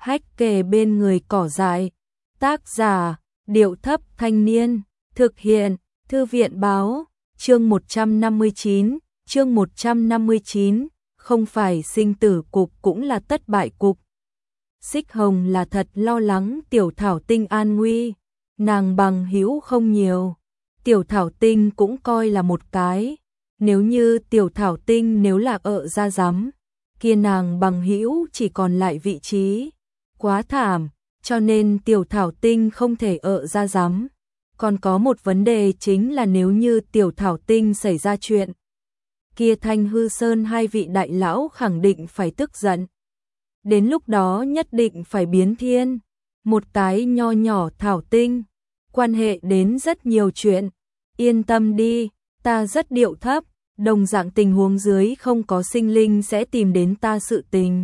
Hách kề bên người cỏ dại. Tác giả, Điệu Thấp Thanh Niên. Thực hiện, Thư viện báo. Chương 159, chương 159, không phải sinh tử cục cũng là tất bại cục. Xích Hồng là thật lo lắng Tiểu Thảo Tinh an nguy, nàng bằng hữu không nhiều. Tiểu Thảo Tinh cũng coi là một cái, nếu như Tiểu Thảo Tinh nếu là ra giám, kia nàng bằng hữu chỉ còn lại vị trí. Quá thảm, cho nên Tiểu Thảo Tinh không thể ra giám. Còn có một vấn đề chính là nếu như Tiểu Thảo Tinh xảy ra chuyện, kia Thanh Hư Sơn hai vị đại lão khẳng định phải tức giận. Đến lúc đó nhất định phải biến thiên. Một cái nho nhỏ Thảo Tinh, quan hệ đến rất nhiều chuyện. Yên tâm đi, ta rất điệu thấp, đồng dạng tình huống dưới không có sinh linh sẽ tìm đến ta sự tình.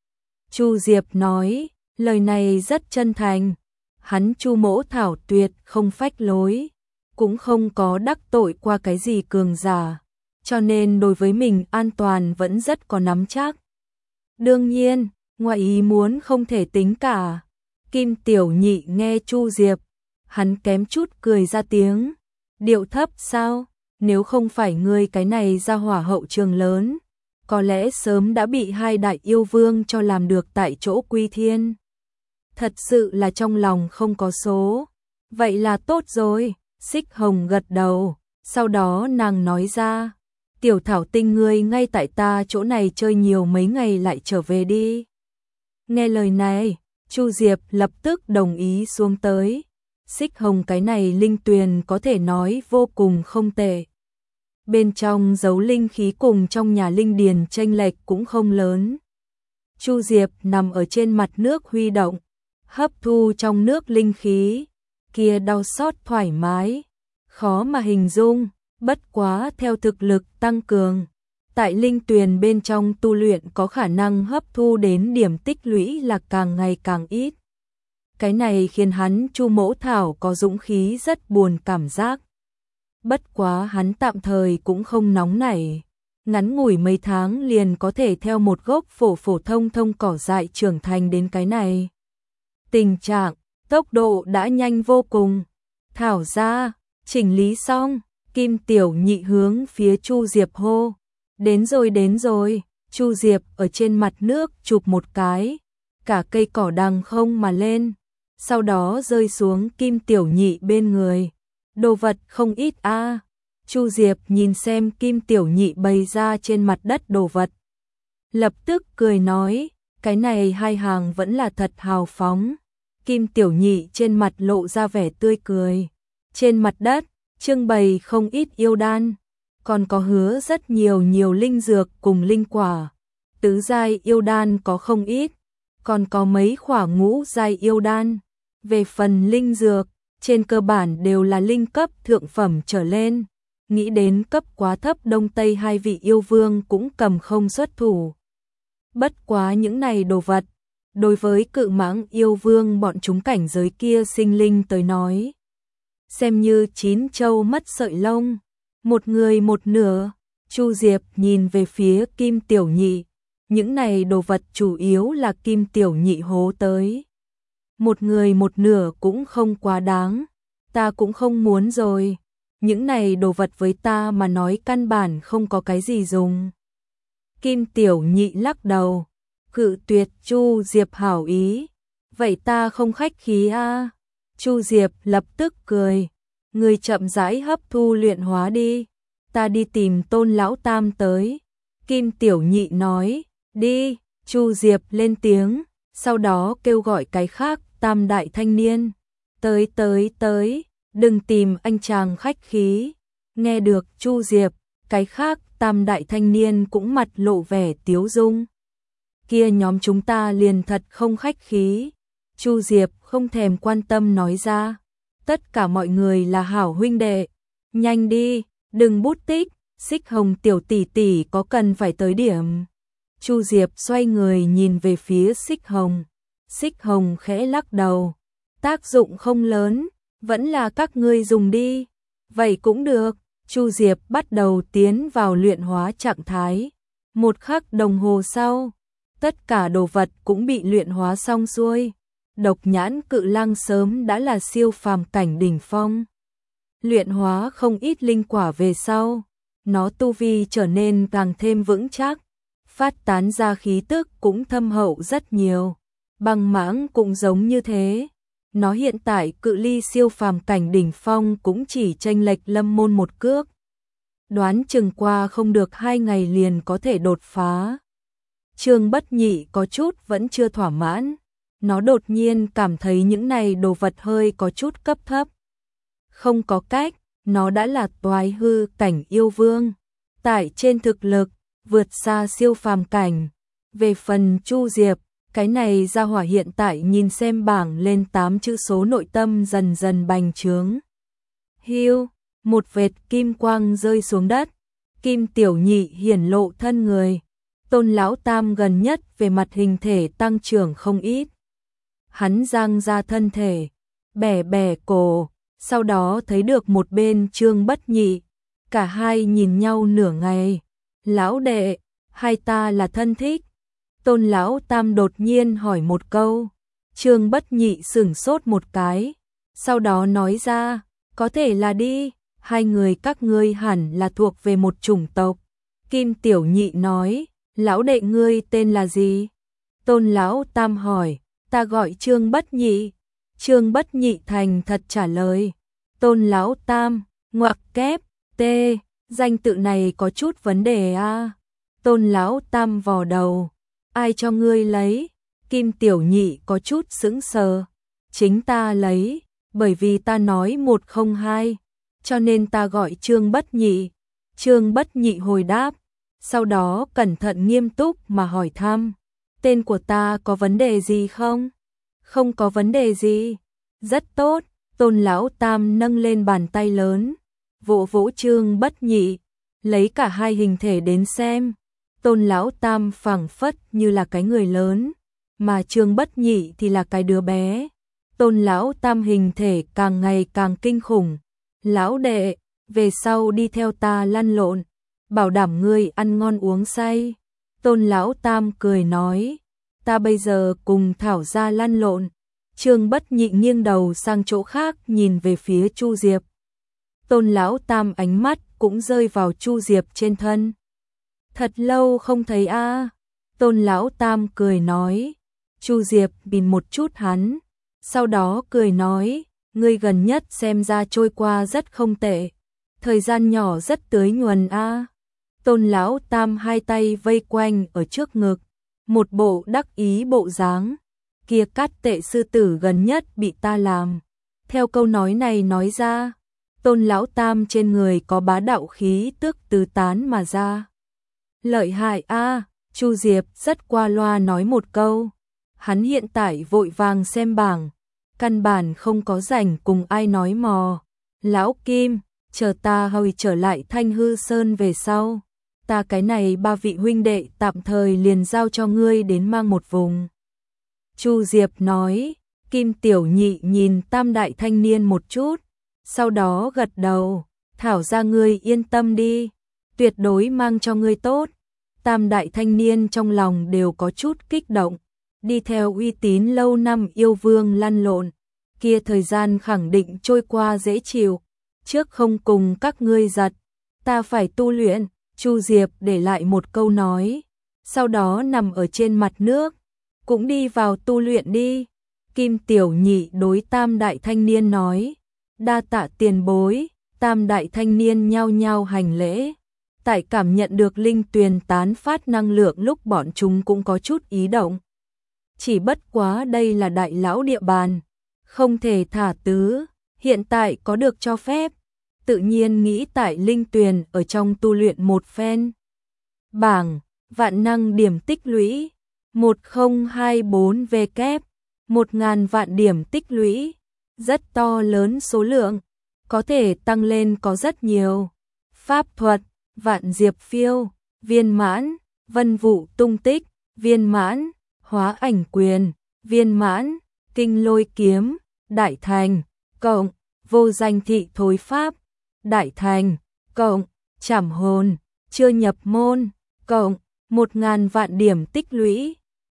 Chu Diệp nói, lời này rất chân thành. Hắn Chu Mỗ Thảo tuyệt không phách lối, cũng không có đắc tội qua cái gì cường giả, cho nên đối với mình an toàn vẫn rất có nắm chắc. Đương nhiên, ngoại ý muốn không thể tính cả. Kim Tiểu Nhị nghe Chu Diệp, hắn kém chút cười ra tiếng. Điệu thấp sao? Nếu không phải ngươi cái này ra hỏa hậu trường lớn, có lẽ sớm đã bị hai đại yêu vương cho làm được tại chỗ quy thiên. Thật sự là trong lòng không có số. Vậy là tốt rồi. Xích Hồng gật đầu, sau đó nàng nói ra, Tiểu Thảo Tinh ngươi ngay tại ta chỗ này chơi nhiều mấy ngày lại trở về đi. Nghe lời này, Chu Diệp lập tức đồng ý xuống tới. Xích Hồng cái này linh tuyền có thể nói vô cùng không tệ. Bên trong giấu linh khí cùng trong nhà linh điền chênh lệch cũng không lớn. Chu Diệp nằm ở trên mặt nước huy động, hấp thu trong nước linh khí, kia đau xót thoải mái, khó mà hình dung, bất quá theo thực lực tăng cường, tại linh tuyền bên trong tu luyện có khả năng hấp thu đến điểm tích lũy là càng ngày càng ít. Cái này khiến hắn Chu Mỗ Thảo có dũng khí rất buồn cảm giác. Bất quá hắn tạm thời cũng không nóng nảy, ngắn ngủi mấy tháng liền có thể theo một gốc phổ thông cỏ dại trưởng thành đến cái này. Tình trạng, tốc độ đã nhanh vô cùng. Thảo ra, chỉnh lý xong, Kim Tiểu Nhị hướng phía Chu Diệp hô. Đến rồi. Chu Diệp ở trên mặt nước chụp một cái, cả cây cỏ đằng không mà lên, sau đó rơi xuống Kim Tiểu Nhị bên người. Đồ vật không ít a. Chu Diệp nhìn xem Kim Tiểu Nhị bày ra trên mặt đất đồ vật, lập tức cười nói, cái này hai hàng vẫn là thật hào phóng. Kim Tiểu Nhị trên mặt lộ ra vẻ tươi cười. Trên mặt đất, trưng bày không ít yêu đan, còn có hứa rất nhiều linh dược cùng linh quả. Tứ giai yêu đan có không ít, còn có mấy khỏa ngũ giai yêu đan. Về phần linh dược, trên cơ bản đều là linh cấp thượng phẩm trở lên. Nghĩ đến cấp quá thấp Đông Tây hai vị yêu vương cũng cầm không xuất thủ. Bất quá những này đồ vật, đối với Cự Mãng yêu vương bọn chúng cảnh giới kia sinh linh tới nói, xem như chín châu mất sợi lông, một người một nửa. Chu Diệp nhìn về phía Kim Tiểu Nhị, những này đồ vật chủ yếu là Kim Tiểu Nhị hố tới. Một người một nửa cũng không quá đáng, ta cũng không muốn rồi. Những này đồ vật với ta mà nói căn bản không có cái gì dùng. Kim Tiểu Nhị lắc đầu, cự tuyệt Chu Diệp hảo ý. Vậy ta không khách khí a. Chu Diệp lập tức cười, người chậm rãi hấp thu luyện hóa đi, ta đi tìm Tôn lão tam tới. Kim Tiểu Nhị nói, đi. Chu Diệp lên tiếng, sau đó kêu gọi cái khác tam đại thanh niên, tới, đừng tìm anh chàng khách khí. Nghe được Chu Diệp, cái khác tam đại thanh niên cũng mặt lộ vẻ tiếu dung. Kia nhóm chúng ta liền thật không khách khí. Chu Diệp không thèm quan tâm nói ra, tất cả mọi người là hảo huynh đệ, nhanh đi, đừng bút tích. Xích Hồng tiểu tỷ tỷ có cần phải tới điểm. Chu Diệp xoay người nhìn về phía Xích Hồng. Xích Hồng khẽ lắc đầu, tác dụng không lớn, vẫn là các ngươi dùng đi. Vậy cũng được. Chu Diệp bắt đầu tiến vào luyện hóa trạng thái. Một khắc đồng hồ sau, tất cả đồ vật cũng bị luyện hóa xong xuôi. Độc nhãn cự lang sớm đã là siêu phàm cảnh đỉnh phong. Luyện hóa không ít linh quả về sau, nó tu vi trở nên càng thêm vững chắc, phát tán ra khí tức cũng thâm hậu rất nhiều. Băng mãng cũng giống như thế. Nó hiện tại cự ly siêu phàm cảnh đỉnh phong cũng chỉ chênh lệch Lâm Môn một cước. Đoán chừng qua không được 2 ngày liền có thể đột phá. Trương Bất Nhị có chút vẫn chưa thỏa mãn. Nó đột nhiên cảm thấy những này đồ vật hơi có chút cấp thấp. Không có cách, nó đã là toái hư cảnh yêu vương. Tại trên thực lực, vượt xa siêu phàm cảnh. Về phần Chu Diệp, cái này ra hỏa hiện tại nhìn xem bảng lên 8 chữ số nội tâm dần dần bành trướng. Hiu, một vệt kim quang rơi xuống đất. Kim Tiểu Nhị hiển lộ thân người. Tôn Lão Tam gần nhất về mặt hình thể tăng trưởng không ít. Hắn giang ra thân thể, bẻ bẻ cổ, sau đó thấy được một bên Trương Bất Nhị. Cả hai nhìn nhau nửa ngày. Lão đệ, hai ta là thân thích. Tôn Lão Tam đột nhiên hỏi một câu. Trương Bất Nhị sửng sốt một cái. Sau đó nói ra, có thể là đi, hai người các ngươi hẳn là thuộc về một chủng tộc. Kim Tiểu Nhị nói, lão đệ ngươi tên là gì? Tôn Lão Tam hỏi, ta gọi Trương Bất Nhị. Trương Bất Nhị thành thật trả lời. Tôn Lão Tam, ngoặc kép, tê, danh tự này có chút vấn đề a. Tôn Lão Tam vò đầu, ai cho ngươi lấy? Kim Tiểu Nhị có chút sững sờ. Chính ta lấy, bởi vì ta nói 102, cho nên ta gọi Trương Bất Nhị. Trương Bất Nhị hồi đáp, sau đó cẩn thận nghiêm túc mà hỏi thăm, tên của ta có vấn đề gì không? Không có vấn đề gì. Rất tốt. Tôn Lão Tam nâng lên bàn tay lớn, vỗ vỗ Trương Bất Nhị, lấy cả hai hình thể đến xem. Tôn Lão Tam phảng phất như là cái người lớn, mà Trương Bất Nhị thì là cái đứa bé. Tôn Lão Tam hình thể càng ngày càng kinh khủng. Lão đệ, về sau đi theo ta lăn lộn, bảo đảm ngươi ăn ngon uống say. Tôn Lão Tam cười nói, ta bây giờ cùng Thảo gia lăn lộn. Trương Bất Nhị nghiêng đầu sang chỗ khác nhìn về phía Chu Diệp. Tôn Lão Tam ánh mắt cũng rơi vào Chu Diệp trên thân. Thật lâu không thấy a. Tôn Lão Tam cười nói. Chu Diệp nhìn một chút hắn, sau đó cười nói, ngươi gần nhất xem ra trôi qua rất không tệ, thời gian nhỏ rất tưới nhuần a. Tôn Lão Tam hai tay vây quanh ở trước ngực, một bộ đắc ý bộ dáng. Kia Cát Tệ sư tử gần nhất bị ta làm. Theo câu nói này nói ra, Tôn Lão Tam trên người có bá đạo khí tức tứ tán mà ra. Lợi hại a. Chu Diệp rất qua loa nói một câu. Hắn hiện tại vội vàng xem bảng, căn bản không có rảnh cùng ai nói mò. Lão Kim, chờ ta hồi trở lại Thanh Hư Sơn về sau, ta cái này ba vị huynh đệ tạm thời liền giao cho ngươi đến mang một vùng. Chu Diệp nói. Kim Tiểu Nhị nhìn tam đại thanh niên một chút, sau đó gật đầu, Thảo ra ngươi yên tâm đi, tuyệt đối mang cho ngươi tốt. Tam đại thanh niên trong lòng đều có chút kích động, đi theo uy tín lâu năm yêu vương lăn lộn, kia thời gian khẳng định trôi qua dễ chịu, trước không cùng các ngươi giật, ta phải tu luyện. Chu Diệp để lại một câu nói, sau đó nằm ở trên mặt nước, cũng đi vào tu luyện đi. Kim Tiểu Nhị đối tam đại thanh niên nói, đa tạ tiền bối. Tam đại thanh niên nhao nhao hành lễ. Tại cảm nhận được linh tuyền tán phát năng lượng lúc bọn chúng cũng có chút ý động. Chỉ bất quá đây là đại lão địa bàn, không thể thả tứ, hiện tại có được cho phép, tự nhiên nghĩ tại linh tuyền ở trong tu luyện một phen. Bảng, vạn năng điểm tích lũy, 1024 V kép, 1000 vạn điểm tích lũy, rất to lớn số lượng, có thể tăng lên có rất nhiều. Pháp thuật, vạn diệp phiêu, viên mãn, vân vụ tung tích, viên mãn, hóa ảnh quyền, viên mãn, kinh lôi kiếm, đại thành, cộng, vô danh thị thối pháp, đại thành, cộng, trảm hồn, chưa nhập môn, cộng, 1000 vạn điểm tích lũy.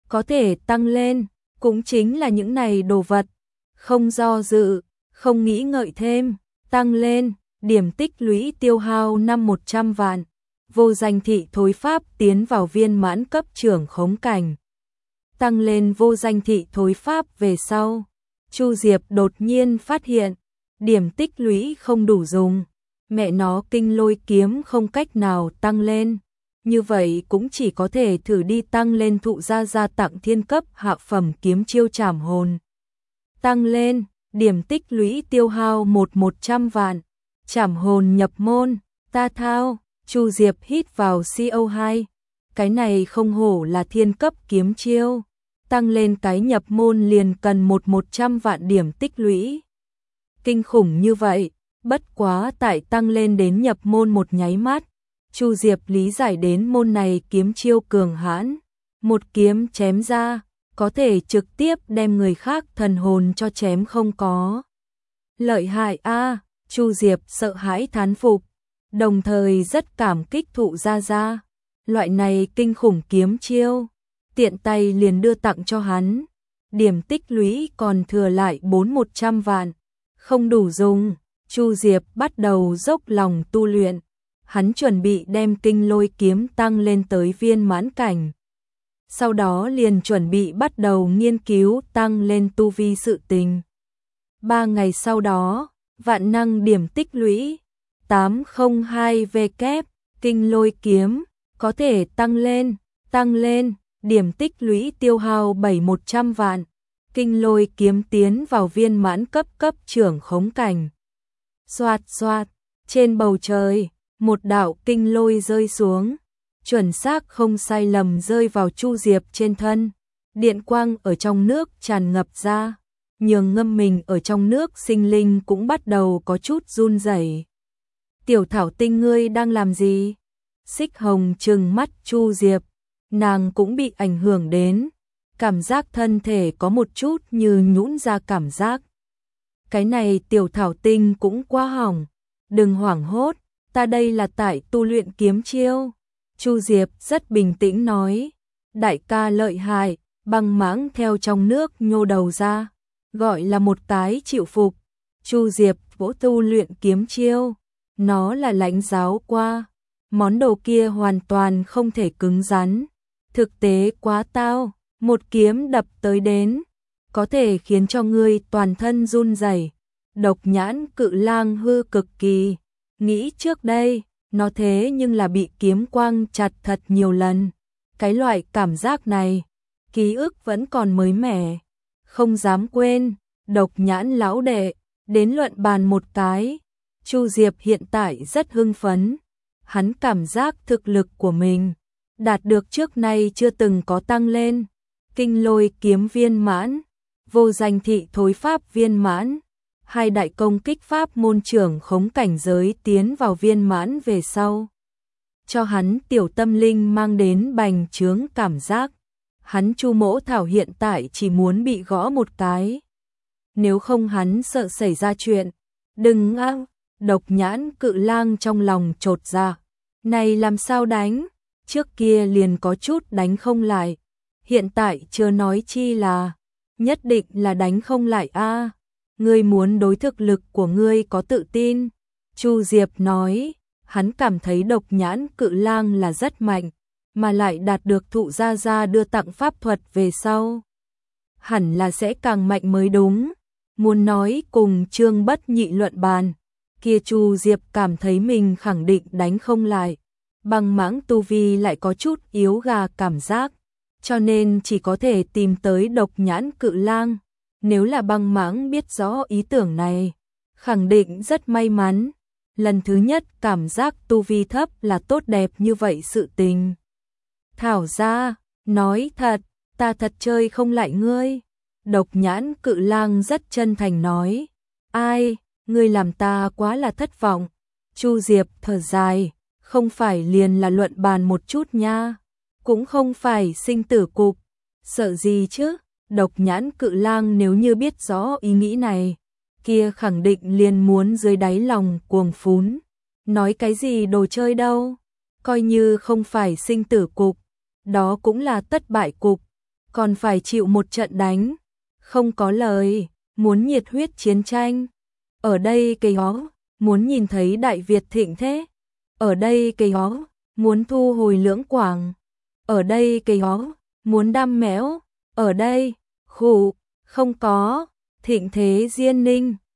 có thể tăng lên, cũng chính là những này đồ vật. Không do dự, không nghĩ ngợi thêm, tăng lên, điểm tích lũy tiêu hao năm 100 vạn. Vô danh thị thối pháp tiến vào viên mãn cấp trưởng khống cảnh. Tăng lên vô danh thị thối pháp về sau, Chu Diệp đột nhiên phát hiện, điểm tích lũy không đủ dùng, mẹ nó kinh lôi kiếm không cách nào tăng lên, như vậy cũng chỉ có thể thử đi tăng lên thụ gia tặng thiên cấp hạ phẩm kiếm chiêu trảm hồn. Tăng lên, điểm tích lũy tiêu hao 100 vạn, trảm hồn nhập môn, ta thao, Chu Diệp hít vào CO2, cái này không hổ là thiên cấp kiếm chiêu. Tăng lên cái nhập môn liền cần 100 vạn điểm tích lũy. Kinh khủng như vậy, bất quá tại tăng lên đến nhập môn một nháy mắt, Chu Diệp lý giải đến môn này kiếm chiêu cường hãn, một kiếm chém ra, có thể trực tiếp đem người khác thần hồn cho chém không có. Lợi hại a, Chu Diệp sợ hãi thán phục, đồng thời rất cảm kích thụ gia. Loại này kinh khủng kiếm chiêu, tiện tay liền đưa tặng cho hắn. Điểm tích lũy còn thừa lại 400 vạn, không đủ dùng. Chu Diệp bắt đầu dốc lòng tu luyện, hắn chuẩn bị đem kinh lôi kiếm tăng lên tới viên mãn cảnh. Sau đó liền chuẩn bị bắt đầu nghiên cứu tăng lên tu vi sự tình. 3 ngày sau đó, vạn năng điểm tích lũy 802W kinh lôi kiếm có thể tăng lên, điểm tích lũy tiêu hao 700 vạn, kinh lôi kiếm tiến vào viên mãn cấp trưởng khống cảnh. Xoạt xoạt, trên bầu trời, một đạo kinh lôi rơi xuống, chuẩn xác không sai lầm rơi vào Chu Diệp trên thân. Điện quang ở trong nước tràn ngập ra, nhường ngâm mình ở trong nước sinh linh cũng bắt đầu có chút run rẩy. Tiểu Thảo Tinh ngươi đang làm gì? Xích Hồng trừng mắt Chu Diệp, nàng cũng bị ảnh hưởng đến, cảm giác thân thể có một chút như nhũn ra cảm giác. Cái này Tiểu Thảo Tinh cũng quá hỏng, đừng hoảng hốt, ta đây là tại tu luyện kiếm chiêu. Chu Diệp rất bình tĩnh nói, đại ca lợi hại, băng mãng theo trong nước nhô đầu ra, gọi là một cái chịu phục. Chu Diệp vỗ tu luyện kiếm chiêu, nó là lãnh giáo qua, món đồ kia hoàn toàn không thể cứng rắn, thực tế quá tao, một kiếm đập tới đến, có thể khiến cho ngươi toàn thân run rẩy. Độc Nhãn Cự Lang hư cực kỳ, nghĩ trước đây, nó thế nhưng là bị kiếm quang chặt thật nhiều lần, cái loại cảm giác này, ký ức vẫn còn mới mẻ, không dám quên. Độc Nhãn lão đệ, đến luận bàn một cái. Chu Diệp hiện tại rất hưng phấn, hắn cảm giác thực lực của mình đạt được trước nay chưa từng có tăng lên. Kinh lôi kiếm viên mãn, vô danh thị thối pháp viên mãn, hai đại công kích pháp môn trưởng khống cảnh giới tiến vào viên mãn về sau, cho hắn tiểu tâm linh mang đến bành trướng cảm giác. Hắn Chu Mỗ Thảo hiện tại chỉ muốn bị gõ một cái, nếu không hắn sợ xảy ra chuyện. Đừng a, Độc Nhãn Cự Lang trong lòng chột dạ, này làm sao đánh, trước kia liền có chút đánh không lại, hiện tại chưa nói chi là nhất định là đánh không lại a. Ngươi muốn đối thực lực của ngươi có tự tin. Chu Diệp nói, hắn cảm thấy Độc Nhãn Cự Lang là rất mạnh, mà lại đạt được thụ gia đưa tặng pháp thuật về sau, hẳn là sẽ càng mạnh mới đúng. Muốn nói cùng Trương Bất Nhị luận bàn, kia Chu Diệp cảm thấy mình khẳng định đánh không lại, băng mãng tu vi lại có chút yếu gà cảm giác, cho nên chỉ có thể tìm tới Độc Nhãn Cự Lang. Nếu là băng mãng biết rõ ý tưởng này, khẳng định rất may mắn, lần thứ nhất cảm giác tu vi thấp là tốt đẹp như vậy sự tình. Thảo ra, nói thật, ta thật chơi không lại ngươi. Độc Nhãn Cự Lang rất chân thành nói, ai, ngươi làm ta quá là thất vọng. Chu Diệp thở dài, không phải liền là luận bàn một chút nha, cũng không phải sinh tử cục, sợ gì chứ. Độc Nhãn Cự Lang nếu như biết rõ ý nghĩ này, kia khẳng định liền muốn dưới đáy lòng cuồng phún, nói cái gì đồ chơi đâu, coi như không phải sinh tử cục, đó cũng là tất bại cục. còn phải chịu một trận đánh, không có lời, muốn nhiệt huyết chiến tranh. Ở đây cây ó, muốn nhìn thấy Đại Việt thịnh thế. Ở đây cây ó, muốn thu hồi Lưỡng Quảng. Ở đây cây ó, muốn đam mẽo. Ở đây, khụ, không có, thịnh thế Diên Ninh.